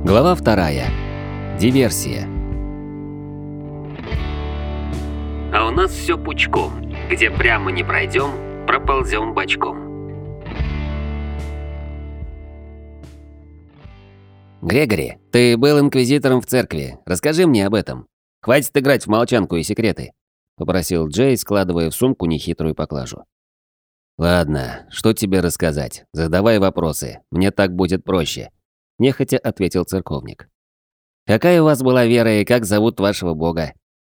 Глава 2. Диверсия. А у нас все пучком. Где прямо не пройдем, проползем бочком. Грегори, ты был инквизитором в церкви. Расскажи мне об этом. Хватит играть в молчанку и секреты, попросил Джей, складывая в сумку нехитрую поклажу. Ладно, что тебе рассказать? Задавай вопросы. Мне так будет проще, нехотя ответил церковник. Какая у вас была вера и как зовут вашего бога?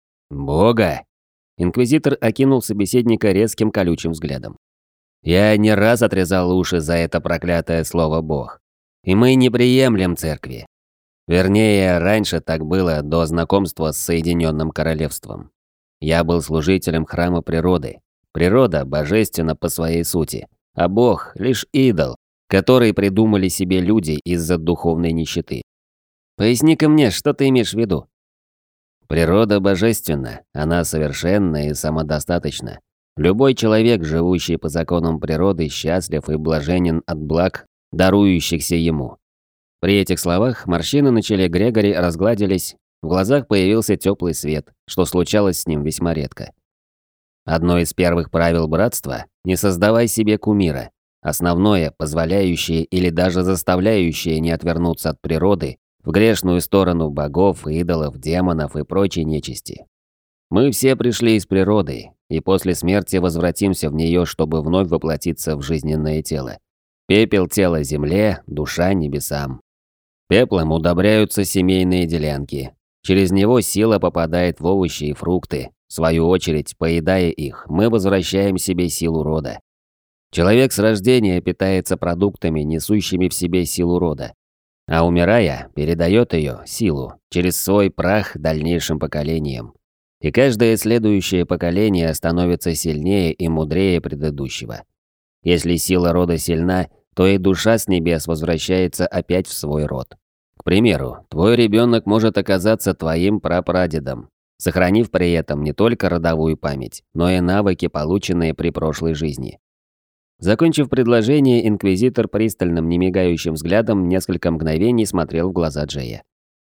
Бога? Инквизитор окинул собеседника резким колючим взглядом. Я не раз отрезал уши за это проклятое слово «бог». И мы не приемлем церкви. Вернее, раньше так было до знакомства с Соединенным Королевством. Я был служителем храма природы. Природа божественна по своей сути, а бог – лишь идол, который придумали себе люди из-за духовной нищеты. Поясни-ка мне, что ты имеешь в виду? Природа божественна, она совершенна и самодостаточна. Любой человек, живущий по законам природы, счастлив и блаженен от благ, дарующихся ему. При этих словах морщины на челе Грегори разгладились, в глазах появился теплый свет, что случалось с ним весьма редко. Одно из первых правил братства – не создавай себе кумира. Основное, позволяющее или даже заставляющее не отвернуться от природы в грешную сторону богов, идолов, демонов и прочей нечисти. Мы все пришли из природы, и после смерти возвратимся в нее, чтобы вновь воплотиться в жизненное тело. Пепел тела земле, душа небесам. Пеплом удобряются семейные делянки. Через него сила попадает в овощи и фрукты. В свою очередь, поедая их, мы возвращаем себе силу рода. Человек с рождения питается продуктами, несущими в себе силу рода. А умирая, передает ее, силу, через свой прах дальнейшим поколениям. И каждое следующее поколение становится сильнее и мудрее предыдущего. Если сила рода сильна, то и душа с небес возвращается опять в свой род. К примеру, твой ребенок может оказаться твоим прапрадедом, сохранив при этом не только родовую память, но и навыки, полученные при прошлой жизни. Закончив предложение, инквизитор пристальным, немигающим взглядом несколько мгновений смотрел в глаза Джея.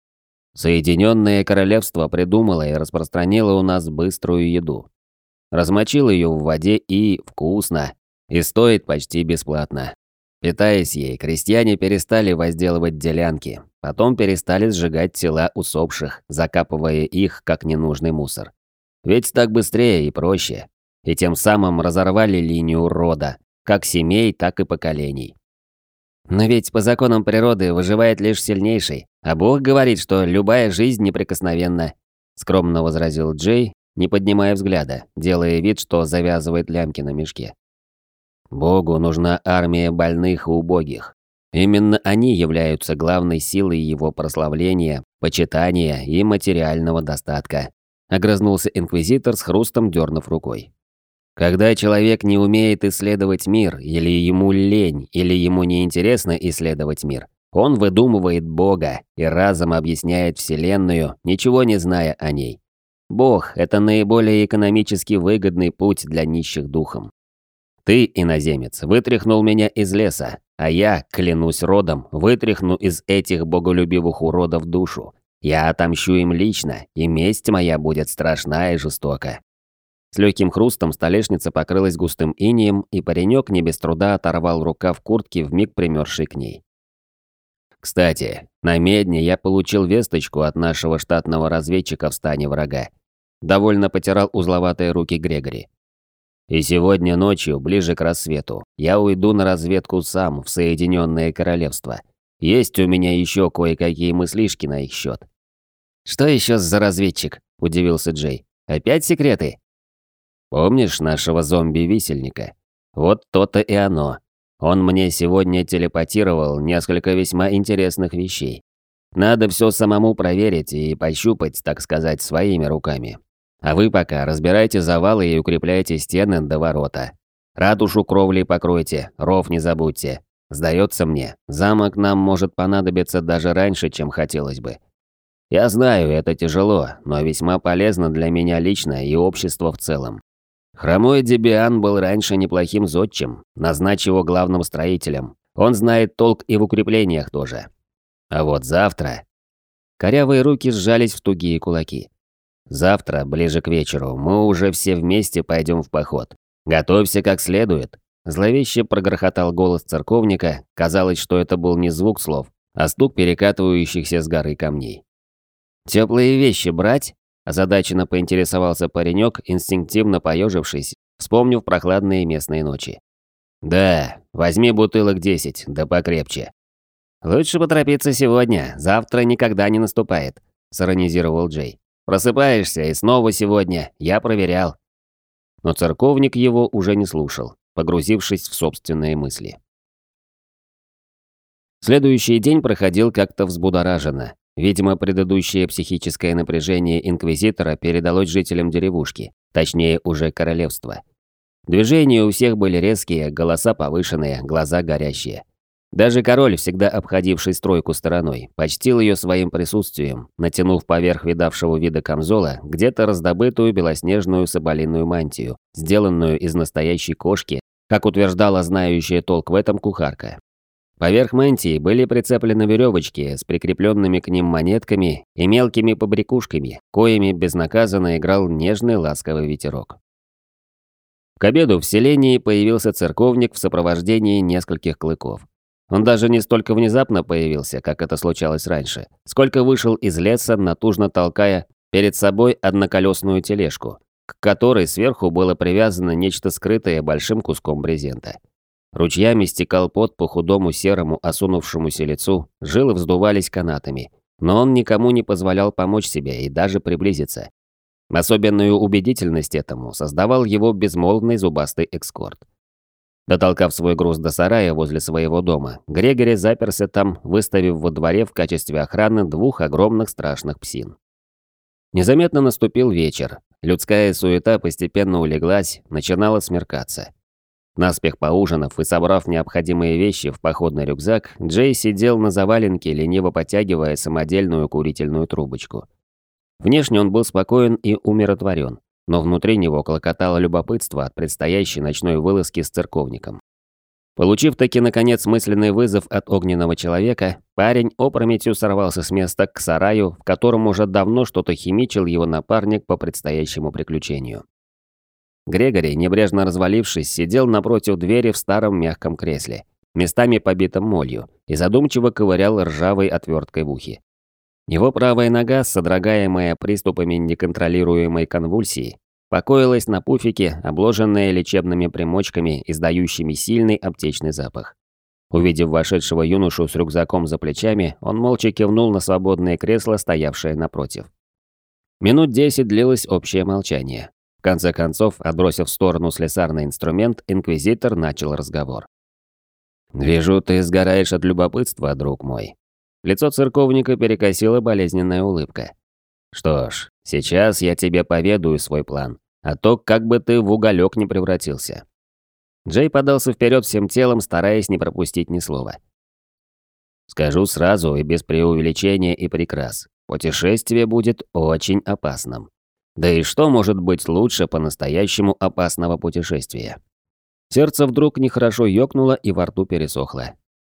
Соединенное Королевство придумало и распространило у нас быструю еду. Размочило ее в воде и вкусно, и стоит почти бесплатно. Питаясь ей, крестьяне перестали возделывать делянки, потом перестали сжигать тела усопших, закапывая их как ненужный мусор. Ведь так быстрее и проще. И тем самым разорвали линию рода, как семей, так и поколений. Но ведь по законам природы выживает лишь сильнейший, а Бог говорит, что любая жизнь неприкосновенна, скромно возразил Джей, не поднимая взгляда, делая вид, что завязывает лямки на мешке. Богу нужна армия больных и убогих. Именно они являются главной силой его прославления, почитания и материального достатка. Огрызнулся инквизитор с хрустом, дернув рукой. Когда человек не умеет исследовать мир, или ему лень, или ему неинтересно исследовать мир, он выдумывает Бога и разом объясняет Вселенную, ничего не зная о ней. Бог – это наиболее экономически выгодный путь для нищих духом. Ты, иноземец, вытряхнул меня из леса, а я, клянусь родом, вытряхну из этих боголюбивых уродов душу. Я отомщу им лично, и месть моя будет страшна и жестока. С легким хрустом столешница покрылась густым инеем, и паренек не без труда оторвал рукав куртки, вмиг примерзшей к ней. Кстати, на медне я получил весточку от нашего штатного разведчика в стане врага. Довольно потирал узловатые руки Грегори. И сегодня ночью, ближе к рассвету, я уйду на разведку сам в Соединенное Королевство. Есть у меня еще кое-какие мыслишки на их счет. «Что еще за разведчик?» – удивился Джей. «Опять секреты?» «Помнишь нашего зомби-висельника? Вот то-то и оно. Он мне сегодня телепатировал несколько весьма интересных вещей. Надо все самому проверить и пощупать, так сказать, своими руками. А вы пока разбирайте завалы и укрепляйте стены до ворота. Ратушу кровлей покройте, ров не забудьте. Сдается мне, замок нам может понадобиться даже раньше, чем хотелось бы. Я знаю, это тяжело, но весьма полезно для меня лично и общества в целом. Хромой Дебиан был раньше неплохим зодчим, назначь его главным строителем. Он знает толк и в укреплениях тоже. А вот завтра... Корявые руки сжались в тугие кулаки. Завтра, ближе к вечеру, мы уже все вместе пойдем в поход. Готовься как следует. Зловеще прогрохотал голос церковника, казалось, что это был не звук слов, а стук перекатывающихся с горы камней. «Теплые вещи брать?» – озадаченно поинтересовался паренек, инстинктивно поежившись, вспомнив прохладные местные ночи. «Да, возьми бутылок 10, да покрепче». «Лучше поторопиться сегодня, завтра никогда не наступает», – сиронизировал Джей. «Просыпаешься, и снова сегодня, я проверял». Но церковник его уже не слушал, погрузившись в собственные мысли. Следующий день проходил как-то взбудораженно. Видимо, предыдущее психическое напряжение инквизитора передалось жителям деревушки, точнее уже королевства. Движения у всех были резкие, голоса повышенные, глаза горящие. Даже король, всегда обходивший стройку стороной, почтил ее своим присутствием, натянув поверх видавшего вида камзола где-то раздобытую белоснежную соболиную мантию, сделанную из настоящей кошки, как утверждала знающая толк в этом кухарка. Поверх мантии были прицеплены веревочки с прикрепленными к ним монетками и мелкими побрякушками, коими безнаказанно играл нежный ласковый ветерок. К обеду в селении появился церковник в сопровождении нескольких клыков. Он даже не столько внезапно появился, как это случалось раньше, сколько вышел из леса, натужно толкая перед собой одноколесную тележку, к которой сверху было привязано нечто скрытое большим куском брезента. Ручьями стекал пот по худому серому осунувшемуся лицу, жилы вздувались канатами, но он никому не позволял помочь себе и даже приблизиться. Особенную убедительность этому создавал его безмолвный зубастый эскорт. Дотолкав свой груз до сарая возле своего дома, Грегори заперся там, выставив во дворе в качестве охраны 2 огромных страшных псин. Незаметно наступил вечер. Людская суета постепенно улеглась, начинало смеркаться. Наспех поужинав и собрав необходимые вещи в походный рюкзак, Джей сидел на заваленке, лениво потягивая самодельную курительную трубочку. Внешне он был спокоен и умиротворен, но внутри него клокотало любопытство от предстоящей ночной вылазки с церковником. Получив таки наконец мысленный вызов от огненного человека, парень опрометью сорвался с места к сараю, в котором уже давно что-то химичил его напарник по предстоящему приключению. Грегори, небрежно развалившись, сидел напротив двери в старом мягком кресле, местами побитом молью, и задумчиво ковырял ржавой отверткой в ухе. Его правая нога, содрогаемая приступами неконтролируемой конвульсии, покоилась на пуфике, обложенная лечебными примочками, издающими сильный аптечный запах. Увидев вошедшего юношу с рюкзаком за плечами, он молча кивнул на свободное кресло, стоявшее напротив. Минут 10 длилось общее молчание. В конце концов, отбросив в сторону слесарный инструмент, инквизитор начал разговор. «Вижу, ты сгораешь от любопытства, друг мой». Лицо церковника перекосила болезненная улыбка. «Что ж, сейчас я тебе поведаю свой план, а то как бы ты в уголек не превратился». Джей подался вперед всем телом, стараясь не пропустить ни слова. «Скажу сразу и без преувеличения и прикрас. Путешествие будет очень опасным. Да и что может быть лучше по-настоящему опасного путешествия?» Сердце вдруг нехорошо ёкнуло и во рту пересохло.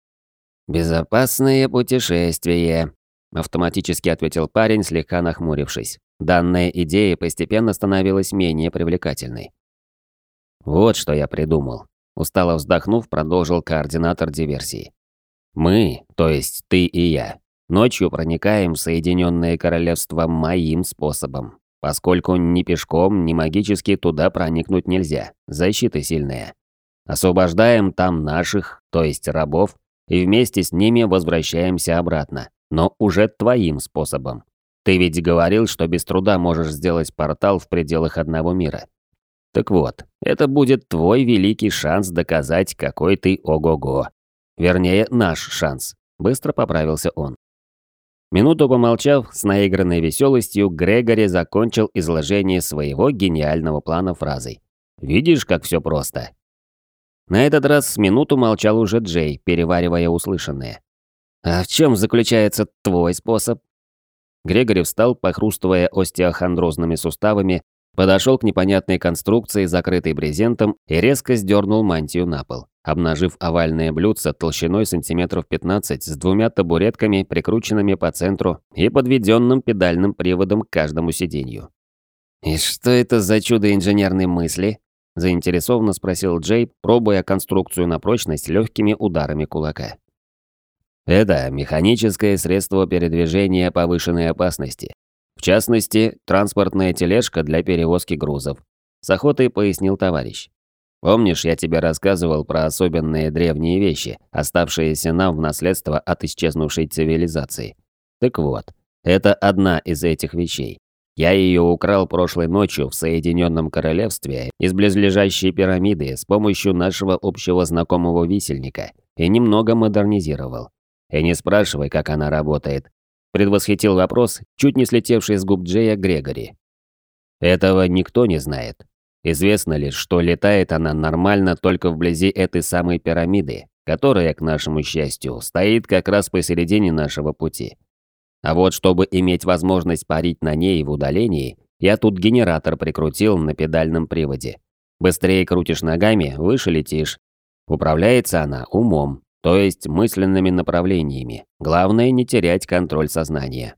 «Безопасное путешествие», – автоматически ответил парень, слегка нахмурившись. Данная идея постепенно становилась менее привлекательной. «Вот что я придумал», – устало вздохнув, продолжил координатор диверсии. «Мы, то есть ты и я, ночью проникаем в Соединенное Королевство моим способом, поскольку ни пешком, ни магически туда проникнуть нельзя, защита сильная. Освобождаем там наших, то есть рабов, и вместе с ними возвращаемся обратно, но уже твоим способом. Ты ведь говорил, что без труда можешь сделать портал в пределах одного мира. Так вот, это будет твой великий шанс доказать, какой ты ого-го. Вернее, наш шанс», – быстро поправился он. Минуту помолчав, с наигранной веселостью Грегори закончил изложение своего гениального плана фразой. «Видишь, как все просто?» На этот раз с минуту молчал уже Джей, переваривая услышанное. «А в чем заключается твой способ?» Грегори встал, похрустывая остеохондрозными суставами, подошел к непонятной конструкции, закрытой брезентом, и резко сдернул мантию на пол, обнажив овальное блюдце толщиной сантиметров 15 с двумя табуретками, прикрученными по центру и подведенным педальным приводом к каждому сиденью. «И что это за чудо инженерной мысли?» – заинтересованно спросил Джей, пробуя конструкцию на прочность легкими ударами кулака. «Это механическое средство передвижения повышенной опасности. В частности, транспортная тележка для перевозки грузов», – с охотой пояснил товарищ. «Помнишь, я тебе рассказывал про особенные древние вещи, оставшиеся нам в наследство от исчезнувшей цивилизации? Так вот, это одна из этих вещей. Я ее украл прошлой ночью в Соединенном Королевстве из близлежащей пирамиды с помощью нашего общего знакомого висельника и немного модернизировал. И не спрашивай, как она работает», – предвосхитил вопрос, чуть не слетевший с губ Джея Грегори. «Этого никто не знает. Известно лишь, что летает она нормально только вблизи этой самой пирамиды, которая, к нашему счастью, стоит как раз посередине нашего пути. А вот чтобы иметь возможность парить на ней в удалении, я тут генератор прикрутил на педальном приводе. Быстрее крутишь ногами, выше летишь. Управляется она умом, то есть мысленными направлениями. Главное не терять контроль сознания».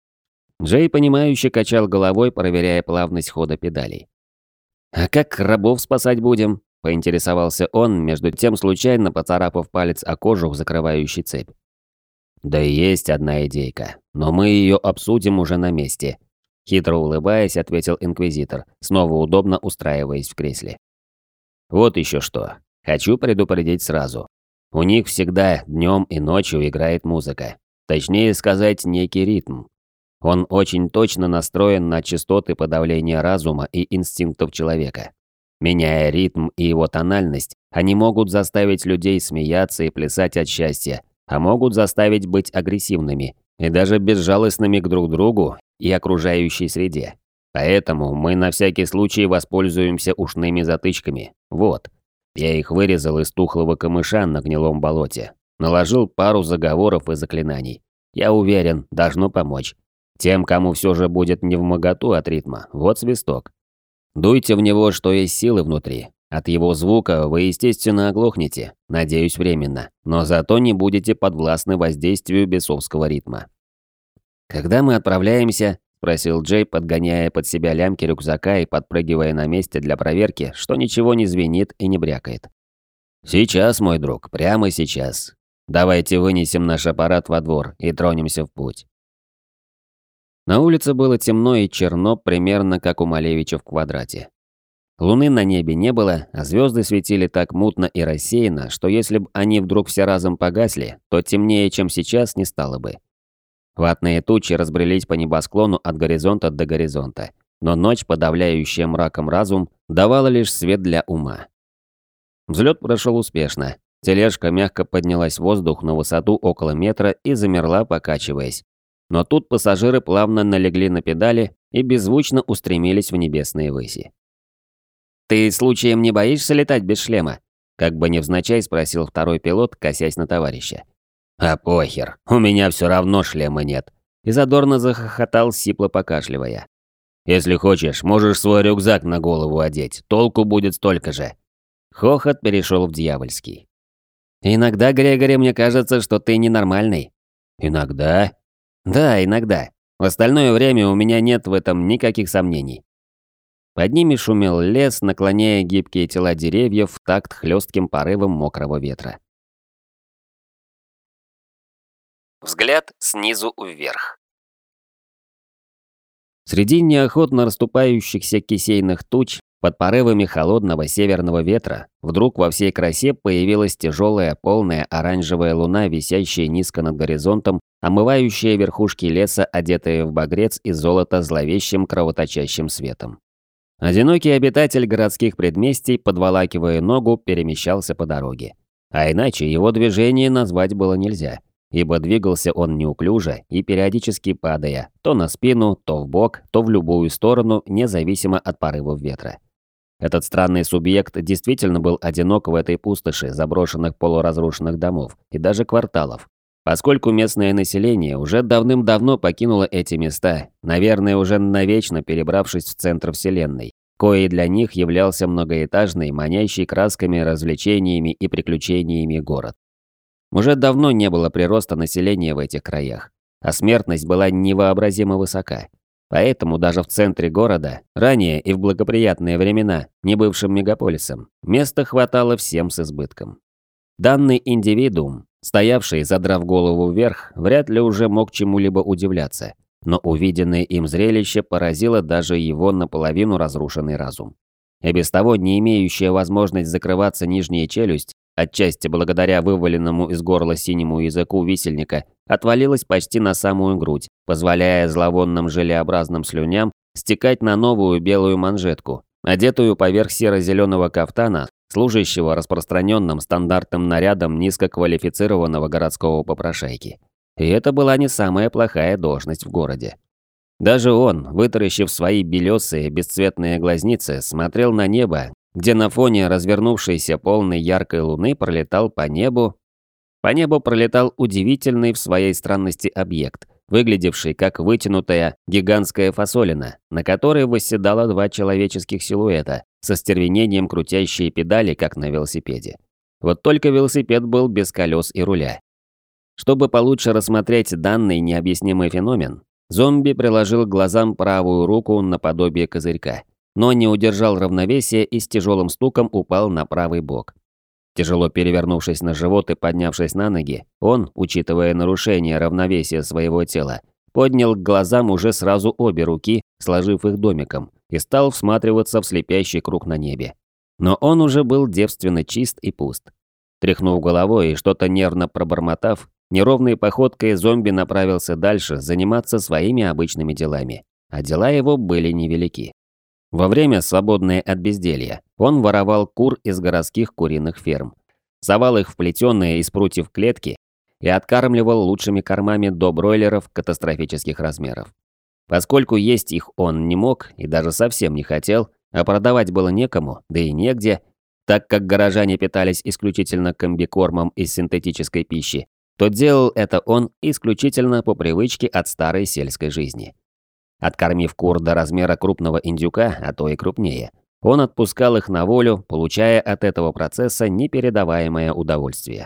Джей, понимающе качал головой, проверяя плавность хода педалей. «А как рабов спасать будем?» – поинтересовался он, между тем случайно поцарапав палец о кожух, закрывающий цепь. «Да и есть одна идейка, но мы ее обсудим уже на месте», – хитро улыбаясь, ответил инквизитор, снова удобно устраиваясь в кресле. «Вот еще что. Хочу предупредить сразу. У них всегда днем и ночью играет музыка. Точнее сказать, некий ритм. Он очень точно настроен на частоты подавления разума и инстинктов человека. Меняя ритм и его тональность, они могут заставить людей смеяться и плясать от счастья, а могут заставить быть агрессивными и даже безжалостными к друг другу и окружающей среде. Поэтому мы на всякий случай воспользуемся ушными затычками. Вот. Я их вырезал из тухлого камыша на гнилом болоте. Наложил пару заговоров и заклинаний. Я уверен, должно помочь. Тем, кому все же будет невмоготу от ритма, вот свисток. Дуйте в него, что есть силы внутри. От его звука вы, естественно, оглохнете, надеюсь, временно, но зато не будете подвластны воздействию бесовского ритма. «Когда мы отправляемся?» – спросил Джей, подгоняя под себя лямки рюкзака и подпрыгивая на месте для проверки, что ничего не звенит и не брякает. «Сейчас, мой друг, прямо сейчас. Давайте вынесем наш аппарат во двор и тронемся в путь». На улице было темно и черно, примерно как у Малевича в квадрате. Луны на небе не было, а звезды светили так мутно и рассеянно, что если бы они вдруг все разом погасли, то темнее, чем сейчас, не стало бы. Ватные тучи разбрелись по небосклону от горизонта до горизонта, но ночь, подавляющая мраком разум, давала лишь свет для ума. Взлет прошел успешно. Тележка мягко поднялась в воздух на высоту около метра и замерла, покачиваясь. Но тут пассажиры плавно налегли на педали и беззвучно устремились в небесные выси. «Ты случаем не боишься летать без шлема?» Как бы невзначай спросил второй пилот, косясь на товарища. «А похер, у меня все равно шлема нет», и задорно захохотал, сипло покашливая. «Если хочешь, можешь свой рюкзак на голову одеть, толку будет столько же». Хохот перешел в дьявольский. «Иногда, Грегори, мне кажется, что ты ненормальный». «Иногда?» «Да, иногда. В остальное время у меня нет в этом никаких сомнений». Под ними шумел лес, наклоняя гибкие тела деревьев в такт хлестким порывом мокрого ветра. Взгляд снизу вверх. Среди неохотно расступающихся кисейных туч, под порывами холодного северного ветра, вдруг во всей красе появилась тяжелая, полная оранжевая луна, висящая низко над горизонтом, омывающая верхушки леса, одетые в багрец и золото зловещим кровоточащим светом. Одинокий обитатель городских предместий, подволакивая ногу, перемещался по дороге. А иначе его движение назвать было нельзя, ибо двигался он неуклюже и периодически падая, то на спину, то в бок, то в любую сторону, независимо от порывов ветра. Этот странный субъект действительно был одинок в этой пустоши заброшенных полуразрушенных домов и даже кварталов, поскольку местное население уже давным-давно покинуло эти места, наверное, уже навечно перебравшись в центр Вселенной, коей для них являлся многоэтажный, манящий красками, развлечениями и приключениями город. Уже давно не было прироста населения в этих краях, а смертность была невообразимо высока. Поэтому даже в центре города, ранее и в благоприятные времена, не бывшим мегаполисом, места хватало всем с избытком. Данный индивидуум, стоявший, задрав голову вверх, вряд ли уже мог чему-либо удивляться, но увиденное им зрелище поразило даже его наполовину разрушенный разум. И без того не имеющая возможность закрываться нижняя челюсть, отчасти благодаря вываленному из горла синему языку висельника, отвалилась почти на самую грудь, позволяя зловонным желеобразным слюням стекать на новую белую манжетку, одетую поверх серо-зеленого кафтана, служащего распространенным стандартным нарядом низкоквалифицированного городского попрошайки. И это была не самая плохая должность в городе. Даже он, вытаращив свои белесые бесцветные глазницы, смотрел на небо, где на фоне развернувшейся полной яркой луны пролетал по небу пролетал удивительный в своей странности объект, выглядевший как вытянутая гигантская фасолина, на которой восседало два человеческих силуэта, со стервенением крутящие педали, как на велосипеде. Вот только велосипед был без колес и руля. Чтобы получше рассмотреть данный необъяснимый феномен, зомби приложил к глазам правую руку наподобие козырька, но не удержал равновесия и с тяжелым стуком упал на правый бок. Тяжело перевернувшись на живот и поднявшись на ноги, он, учитывая нарушение равновесия своего тела, поднял к глазам уже сразу обе руки, сложив их домиком, и стал всматриваться в слепящий круг на небе. Но он уже был девственно чист и пуст. Тряхнув головой и что-то нервно пробормотав, неровной походкой зомби направился дальше заниматься своими обычными делами. А дела его были невелики. Во время, свободное от безделья, он воровал кур из городских куриных ферм, совал их в плетеные из прутьев клетки и откармливал лучшими кормами до бройлеров катастрофических размеров. Поскольку есть их он не мог и даже совсем не хотел, а продавать было некому, да и негде, так как горожане питались исключительно комбикормом из синтетической пищи, то делал это он исключительно по привычке от старой сельской жизни. Откормив кур до размера крупного индюка, а то и крупнее, он отпускал их на волю, получая от этого процесса непередаваемое удовольствие.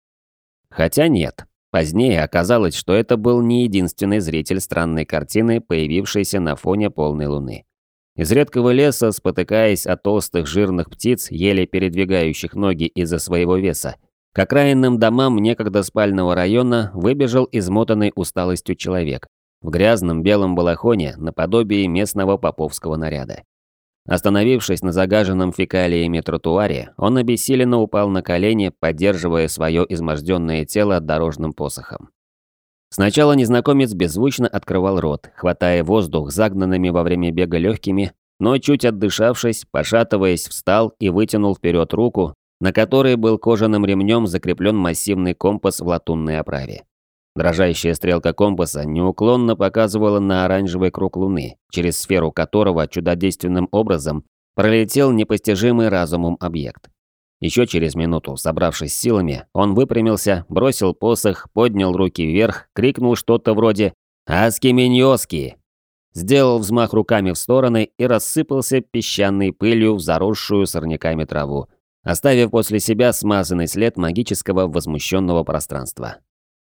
Хотя нет, позднее оказалось, что это был не единственный зритель странной картины, появившейся на фоне полной луны. Из редкого леса, спотыкаясь от толстых жирных птиц, еле передвигающих ноги из-за своего веса, к окраинным домам некогда спального района выбежал измотанный усталостью человек в грязном белом балахоне наподобие местного поповского наряда. Остановившись на загаженном фекалиями тротуаре, он обессиленно упал на колени, поддерживая свое изможденное тело дорожным посохом. Сначала незнакомец беззвучно открывал рот, хватая воздух загнанными во время бега легкими, но чуть отдышавшись, пошатываясь, встал и вытянул вперед руку, на которой был кожаным ремнем закреплен массивный компас в латунной оправе. Дрожащая стрелка компаса неуклонно показывала на оранжевый круг луны, через сферу которого чудодейственным образом пролетел непостижимый разумом объект. Еще через минуту, собравшись силами, он выпрямился, бросил посох, поднял руки вверх, крикнул что-то вроде «Аски-миньоски!», сделал взмах руками в стороны и рассыпался песчаной пылью в заросшую сорняками траву, оставив после себя смазанный след магического возмущенного пространства.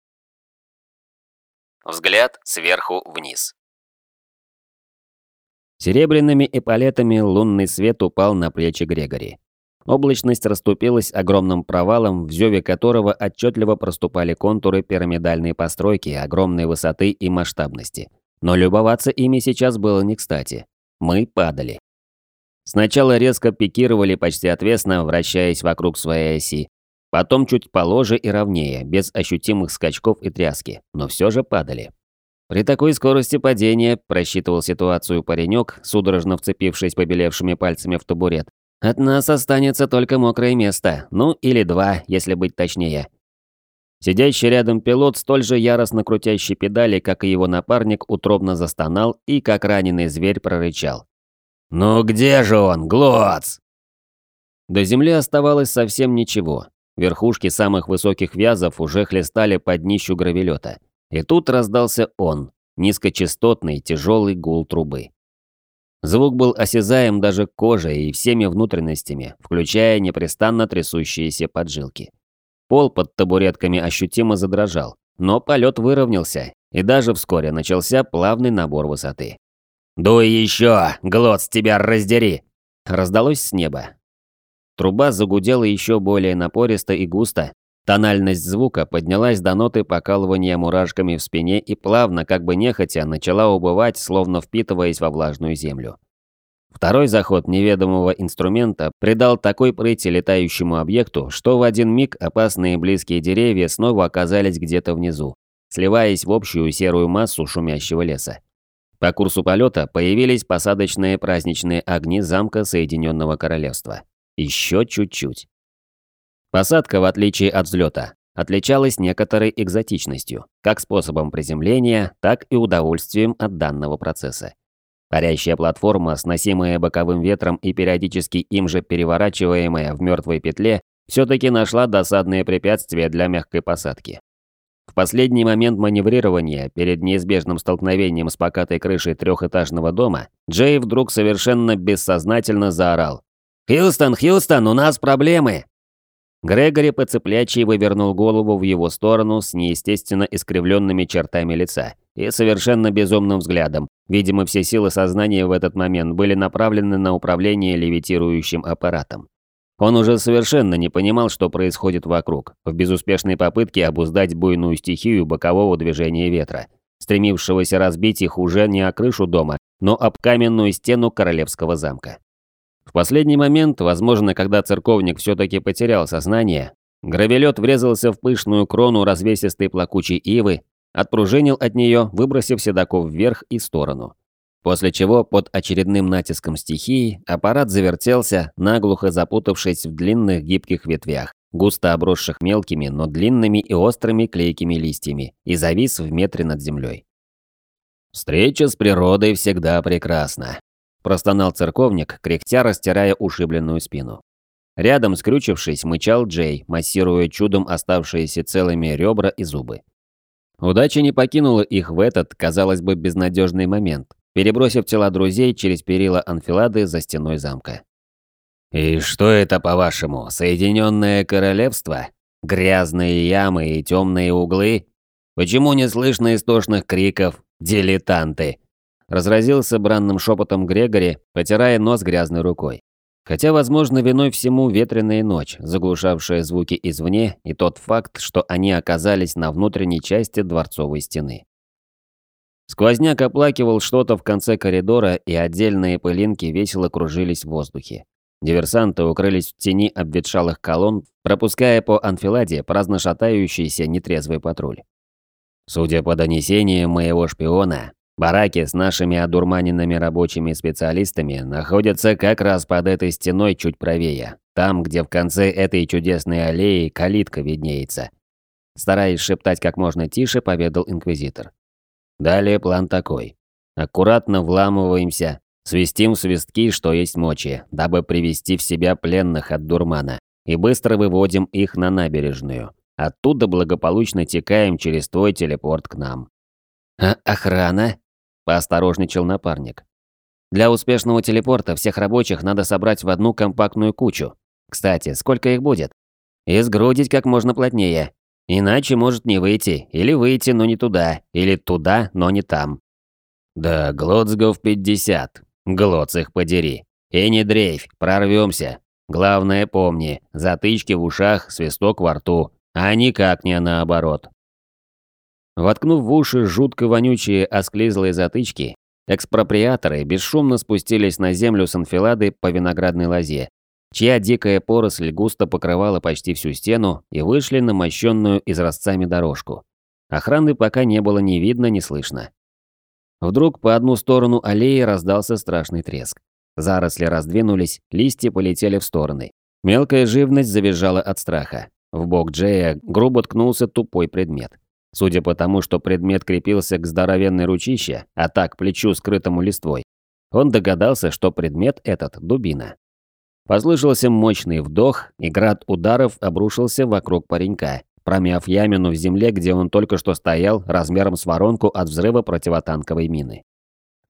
Взгляд сверху вниз. Серебряными эполетами лунный свет упал на плечи Грегори. Облачность расступилась огромным провалом, в зеве которого отчетливо проступали контуры пирамидальной постройки огромной высоты и масштабности. Но любоваться ими сейчас было не кстати. Мы падали. Сначала резко пикировали почти отвесно, вращаясь вокруг своей оси. Потом чуть положе и ровнее, без ощутимых скачков и тряски, но все же падали. При такой скорости падения, просчитывал ситуацию паренек, судорожно вцепившись побелевшими пальцами в табурет, от нас останется только мокрое место, ну или два, если быть точнее. Сидящий рядом пилот, столь же яростно крутящий педали, как и его напарник, утробно застонал и, как раненый зверь, прорычал. «Ну где же он, Глоц?» До земли оставалось совсем ничего. Верхушки самых высоких вязов уже хлестали по днищу гравелета. И тут раздался он, низкочастотный тяжелый гул трубы. Звук был осязаем даже кожей и всеми внутренностями, включая непрестанно трясущиеся поджилки. Пол под табуретками ощутимо задрожал, но полет выровнялся, и даже вскоре начался плавный набор высоты. «Дуй еще, глотс тебя раздери!» раздалось с неба. Труба загудела еще более напористо и густо, тональность звука поднялась до ноты покалывания мурашками в спине и плавно, как бы нехотя, начала убывать, словно впитываясь во влажную землю. Второй заход неведомого инструмента придал такой прыти летающему объекту, что в один миг опасные близкие деревья снова оказались где-то внизу, сливаясь в общую серую массу шумящего леса. По курсу полета появились посадочные праздничные огни замка Соединенного Королевства. Еще чуть-чуть. Посадка, в отличие от взлета, отличалась некоторой экзотичностью, как способом приземления, так и удовольствием от данного процесса. Парящая платформа, сносимая боковым ветром и периодически им же переворачиваемая в мертвой петле, все-таки нашла досадные препятствия для мягкой посадки. В последний момент маневрирования, перед неизбежным столкновением с покатой крышей трехэтажного дома, Джей вдруг совершенно бессознательно заорал: «Хьюстон, Хьюстон, у нас проблемы!» Грегори по-цыплячьи вывернул голову в его сторону с неестественно искривленными чертами лица и совершенно безумным взглядом. Видимо, все силы сознания в этот момент были направлены на управление левитирующим аппаратом. Он уже совершенно не понимал, что происходит вокруг, в безуспешной попытке обуздать буйную стихию бокового движения ветра, стремившегося разбить их уже не о крышу дома, но об каменную стену королевского замка. В последний момент, возможно, когда церковник все-таки потерял сознание, гравелет врезался в пышную крону развесистой плакучей ивы, отпружинил от нее, выбросив седаков вверх и в сторону. После чего под очередным натиском стихии аппарат завертелся, наглухо запутавшись в длинных гибких ветвях, густо обросших мелкими, но длинными и острыми клейкими листьями, и завис в метре над землей. «Встреча с природой всегда прекрасна», – простонал церковник, кряхтя растирая ушибленную спину. Рядом, скрючившись, мычал Джей, массируя чудом оставшиеся целыми ребра и зубы. Удача не покинула их в этот, казалось бы, безнадежный момент, перебросив тела друзей через перила анфилады за стеной замка. «И что это, по-вашему, Соединенное Королевство? Грязные ямы и темные углы? Почему не слышно истошных криков «Дилетанты»?» Разразился бранным шепотом Грегори, потирая нос грязной рукой. Хотя, возможно, виной всему ветреная ночь, заглушавшая звуки извне, и тот факт, что они оказались на внутренней части дворцовой стены. Сквозняк оплакивал что-то в конце коридора, и отдельные пылинки весело кружились в воздухе. Диверсанты укрылись в тени обветшалых колонн, пропуская по анфиладе праздно шатающийся нетрезвый патруль. Судя по донесениям моего шпиона, бараки с нашими одурманенными рабочими специалистами находятся как раз под этой стеной чуть правее, там, где в конце этой чудесной аллеи калитка виднеется. Стараясь шептать как можно тише, поведал инквизитор. Далее план такой. Аккуратно вламываемся, свистим в свистки, что есть мочи, дабы привести в себя пленных от дурмана, и быстро выводим их на набережную. Оттуда благополучно текаем через твой телепорт к нам. «А охрана?» – поосторожничал напарник. «Для успешного телепорта всех рабочих надо собрать в одну компактную кучу. Кстати, сколько их будет? И сгрудить как можно плотнее. Иначе может не выйти, или выйти, но не туда, или туда, но не там». «Да, глотсгов 50. Глотс их подери. И не дрейфь, прорвемся. Главное помни, затычки в ушах, свисток во рту, а никак не наоборот». Воткнув в уши жутко вонючие осклизлые затычки, экспроприаторы бесшумно спустились на землю с анфилады по виноградной лозе, чья дикая поросль густо покрывала почти всю стену, и вышли на мощенную изразцами дорожку. Охраны пока не было ни видно, ни слышно. Вдруг по одну сторону аллеи раздался страшный треск. Заросли раздвинулись, листья полетели в стороны. Мелкая живность завизжала от страха. В бок Джея грубо ткнулся тупой предмет. Судя по тому, что предмет крепился к здоровенной ручище, а так к плечу, скрытому листвой, он догадался, что предмет этот – дубина. Послышался мощный вдох, и град ударов обрушился вокруг паренька, промяв ямину в земле, где он только что стоял, размером с воронку от взрыва противотанковой мины.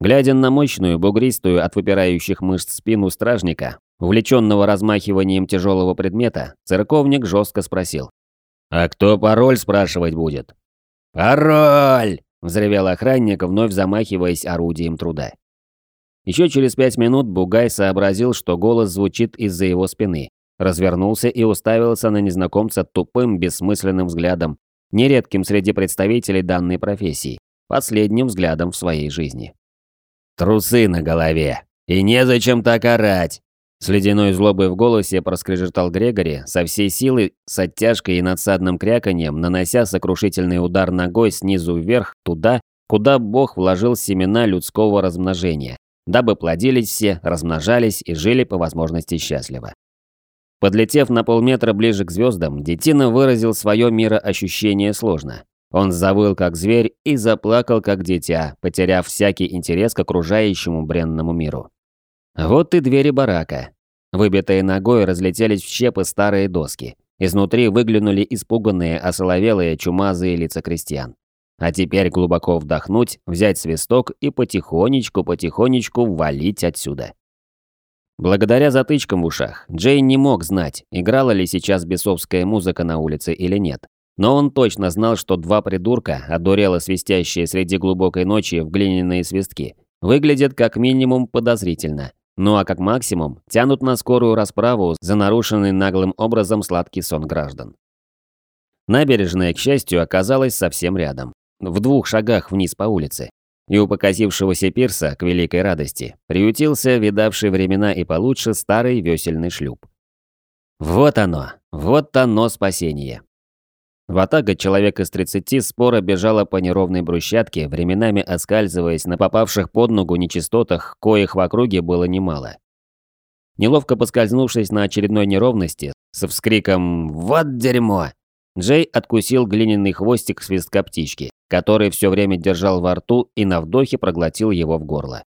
Глядя на мощную, бугристую от выпирающих мышц спину стражника, увлеченного размахиванием тяжелого предмета, церковник жестко спросил. «А кто пароль спрашивать будет?» «Пароль!» – взревел охранник, вновь замахиваясь орудием труда. Еще через 5 минут Бугай сообразил, что голос звучит из-за его спины, развернулся и уставился на незнакомца тупым, бессмысленным взглядом, нередким среди представителей данной профессии, последним взглядом в своей жизни. «Трусы на голове! И незачем так орать!» С ледяной злобой в голосе проскрежетал Грегори, со всей силы, с оттяжкой и надсадным кряканьем, нанося сокрушительный удар ногой снизу вверх туда, куда Бог вложил семена людского размножения, дабы плодились все, размножались и жили по возможности счастливо. Подлетев на полметра ближе к звездам, детина выразил свое мироощущение сложно. Он завыл как зверь и заплакал как дитя, потеряв всякий интерес к окружающему бренному миру. Вот и двери барака. Выбитые ногой разлетелись в щепы старые доски. Изнутри выглянули испуганные, осоловелые, чумазые лица крестьян. А теперь глубоко вдохнуть, взять свисток и потихонечку валить отсюда. Благодаря затычкам в ушах, Джей не мог знать, играла ли сейчас бесовская музыка на улице или нет. Но он точно знал, что два придурка, одурело свистящие среди глубокой ночи в глиняные свистки, выглядят как минимум подозрительно. Ну а как максимум тянут на скорую расправу за нарушенный наглым образом сладкий сон граждан. Набережная, к счастью, оказалась совсем рядом, в 2 шагах вниз по улице. И у покосившегося пирса, к великой радости, приютился видавший времена и получше старый весельный шлюп. Вот оно спасение. Ватага человек из 30 споро бежала по неровной брусчатке, временами оскальзываясь на попавших под ногу нечистотах, коих в округе было немало. Неловко поскользнувшись на очередной неровности, со вскриком «Вот дерьмо!», Джей откусил глиняный хвостик свистка птички, который все время держал во рту и на вдохе проглотил его в горло.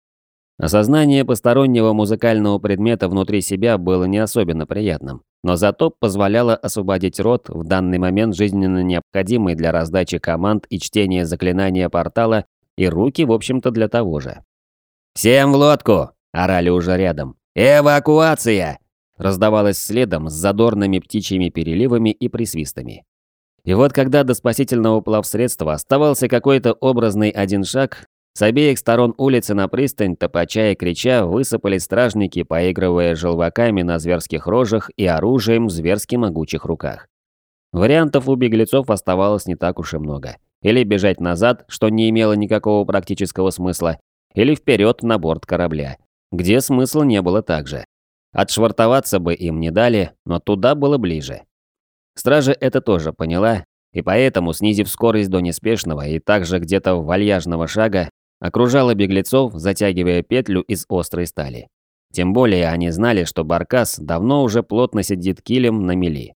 Осознание постороннего музыкального предмета внутри себя было не особенно приятным, но зато позволяло освободить рот, в данный момент жизненно необходимый для раздачи команд и чтения заклинания портала, и руки, в общем-то, для того же. «Всем в лодку!» – орали уже рядом. «Эвакуация!» – раздавалось следом с задорными птичьими переливами и присвистами. И вот когда до спасительного плавсредства оставался какой-то образный один шаг, с обеих сторон улицы на пристань, топача и крича, высыпали стражники, поигрывая желваками на зверских рожах и оружием в зверски могучих руках. Вариантов у беглецов оставалось не так уж и много. Или бежать назад, что не имело никакого практического смысла, или вперед на борт корабля, где смысла не было также. Отшвартоваться бы им не дали, но туда было ближе. Стража это тоже поняла, и поэтому, снизив скорость до неспешного и также где-то вальяжного шага, окружала беглецов, затягивая петлю из острой стали. Тем более они знали, что баркас давно уже плотно сидит килем на мели.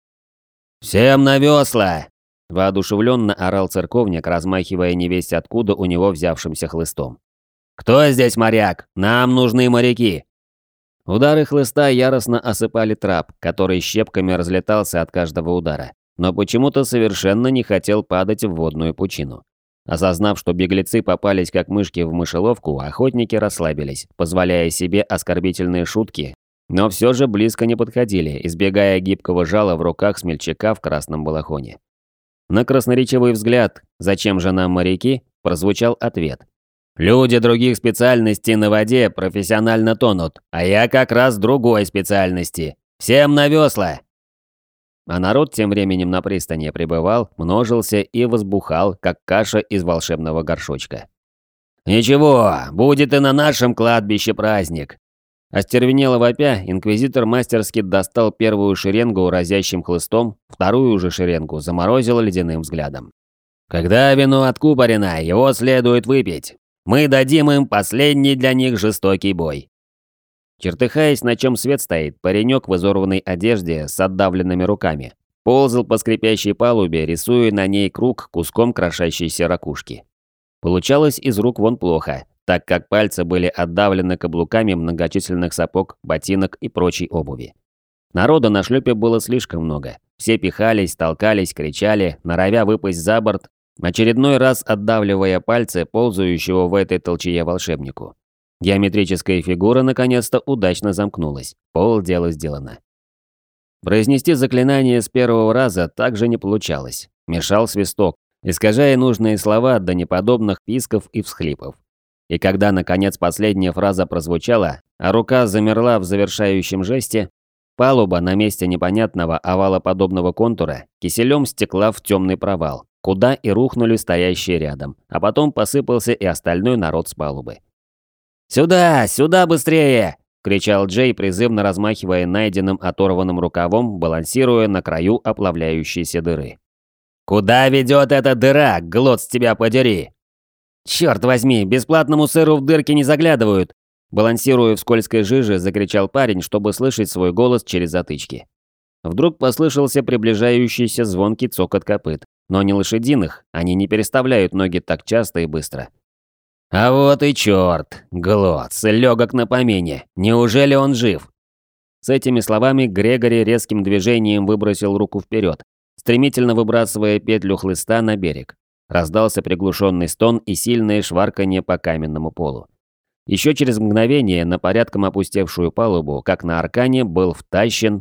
«Всем на весла!» – воодушевленно орал церковник, размахивая невесть откуда у него взявшимся хлыстом. «Кто здесь моряк? Нам нужны моряки!» Удары хлыста яростно осыпали трап, который щепками разлетался от каждого удара, но почему-то совершенно не хотел падать в водную пучину. Осознав, что беглецы попались как мышки в мышеловку, охотники расслабились, позволяя себе оскорбительные шутки, но все же близко не подходили, избегая гибкого жала в руках смельчака в красном балахоне. На красноречивый взгляд «Зачем же нам моряки?» прозвучал ответ. «Люди других специальностей на воде профессионально тонут, а я как раз другой специальности. Всем на весла!» А народ тем временем на пристани прибывал, множился и возбухал, как каша из волшебного горшочка. «Ничего, будет и на нашем кладбище праздник!» Остервенело вопя, инквизитор мастерски достал первую шеренгу разящим хлыстом, вторую же шеренгу заморозил ледяным взглядом. «Когда вино откупорено, его следует выпить. Мы дадим им последний для них жестокий бой». Чертыхаясь, на чем свет стоит, паренек в изорванной одежде с отдавленными руками ползал по скрипящей палубе, рисуя на ней круг куском крошащейся ракушки. Получалось из рук вон плохо, так как пальцы были отдавлены каблуками многочисленных сапог, ботинок и прочей обуви. Народа на шлюпе было слишком много. Все пихались, толкались, кричали, норовя выпасть за борт, очередной раз отдавливая пальцы ползающего в этой толчее волшебнику. Геометрическая фигура наконец-то удачно замкнулась. Полдела сделано. Произнести заклинание с первого раза также не получалось. Мешал свисток, искажая нужные слова до неподобных писков и всхлипов. И когда, наконец, последняя фраза прозвучала, а рука замерла в завершающем жесте, палуба на месте непонятного овалоподобного контура киселем стекла в темный провал, куда и рухнули стоящие рядом, а потом посыпался и остальной народ с палубы. «Сюда! Сюда быстрее!» – кричал Джей, призывно размахивая найденным оторванным рукавом, балансируя на краю оплавляющейся дыры. «Куда ведет эта дыра, глот с тебя подери?» «Черт возьми, бесплатному сыру в дырки не заглядывают!» Балансируя в скользкой жиже, закричал парень, чтобы слышать свой голос через затычки. Вдруг послышался приближающийся звонкий цокот копыт, но не лошадиных, они не переставляют ноги так часто и быстро. «А вот и черт! Глот, легок на помине! Неужели он жив?» С этими словами Грегори резким движением выбросил руку вперед, стремительно выбрасывая петлю хлыста на берег. Раздался приглушенный стон и сильное шварканье по каменному полу. Еще через мгновение на порядком опустевшую палубу, как на аркане, был втащен...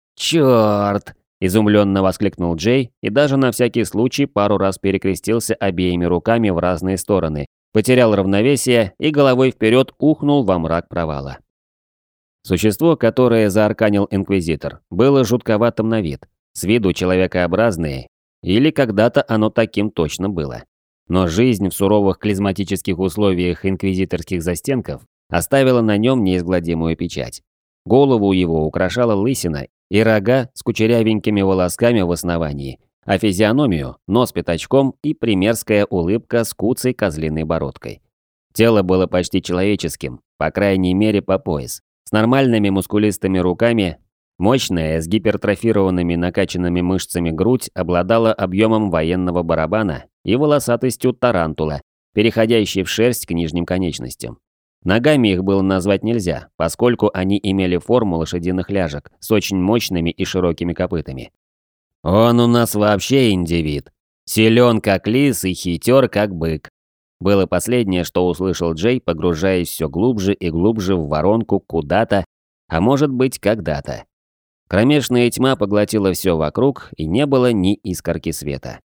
«Черт!» – изумленно воскликнул Джей и даже на всякий случай пару раз перекрестился обеими руками в разные стороны, потерял равновесие и головой вперед ухнул во мрак провала. Существо, которое заарканил Инквизитор, было жутковатым на вид, с виду человекообразное, или когда-то оно таким точно было. Но жизнь в суровых клизматических условиях инквизиторских застенков оставила на нем неизгладимую печать. Голову его украшала лысина и рога с кучерявенькими волосками в основании, а физиономию – нос пятачком и примерская улыбка с куцей козлиной бородкой. Тело было почти человеческим, по крайней мере по пояс, с нормальными мускулистыми руками. Мощная, с гипертрофированными накачанными мышцами грудь обладала объемом военного барабана и волосатостью тарантула, переходящей в шерсть к нижним конечностям. Ногами их было назвать нельзя, поскольку они имели форму лошадиных ляжек с очень мощными и широкими копытами. «Он у нас вообще индивид. Силен как лис и хитер как бык», было последнее, что услышал Джей, погружаясь все глубже и глубже в воронку куда-то, а может быть когда-то. Кромешная тьма поглотила все вокруг, и не было ни искорки света.